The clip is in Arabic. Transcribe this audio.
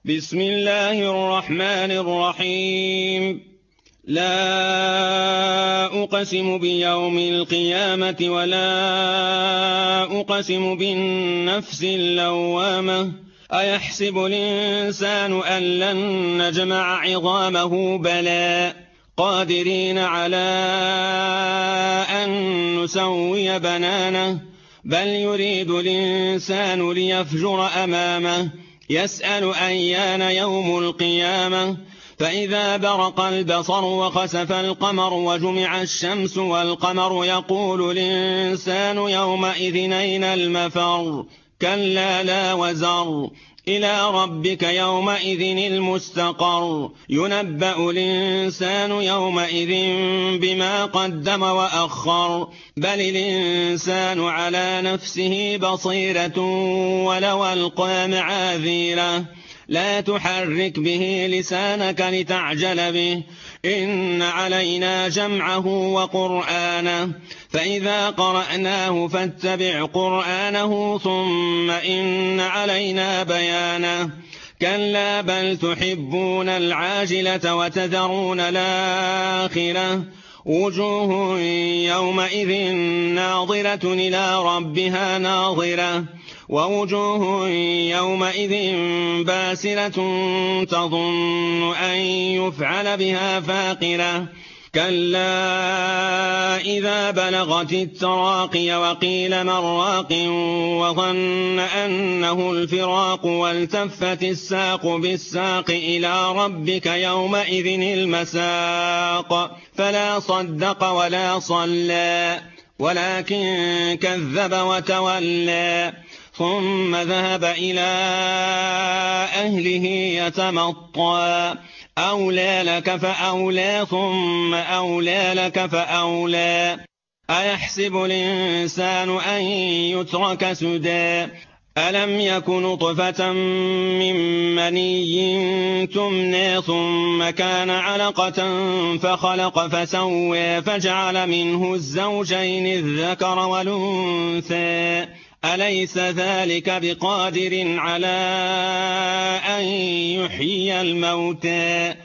بسم الله الرحمن الرحيم. لا أقسم بيوم القيامة ولا أقسم بالنفس اللوامة. أيحسب الإنسان أن لن نجمع عظامه بلى قادرين على أن نسوي بنانه بل يريد الإنسان ليفجر أمامه يسأل أيان يوم القيامة فإذا برق البصر وخسف القمر وجمع الشمس والقمر يقول الإنسان يومئذ أين المفر كلا لا وزر إلى ربك يومئذ المستقر ينبأ الإنسان يومئذ بما قدم وأخر بل الإنسان على نفسه بصيرة ولو ألقى معاذيره لا تحرك به لسانك لتعجل به إن علينا جمعه وقرآنه فإذا قرأناه فاتبع قرآنه ثم إن علينا بيانه كلا بل تحبون العاجلة وتذرون الآخرة وجوه يومئذ ناظرة إلى ربها ناظرة ووجوه يومئذ باسرة تظن أن يفعل بها فاقرة كلا إذا بلغت التراقي وقيل من راق وظن أنه الفراق والتفت الساق بالساق إلى ربك يومئذ المساق فلا صدق ولا صلى ولكن كذب وتولى ثم ذهب إلى أهله يتمطى أولى لك فأولى ثم أولى لك فأولى أيحسب الإنسان أن يترك سدى ألم يك نطفة من مني تمنى ثم كان علقة فخلق فسوى فجعل منه الزوجين الذكر والأنثى أليس ذلك بقادر على أن يحيي الموتى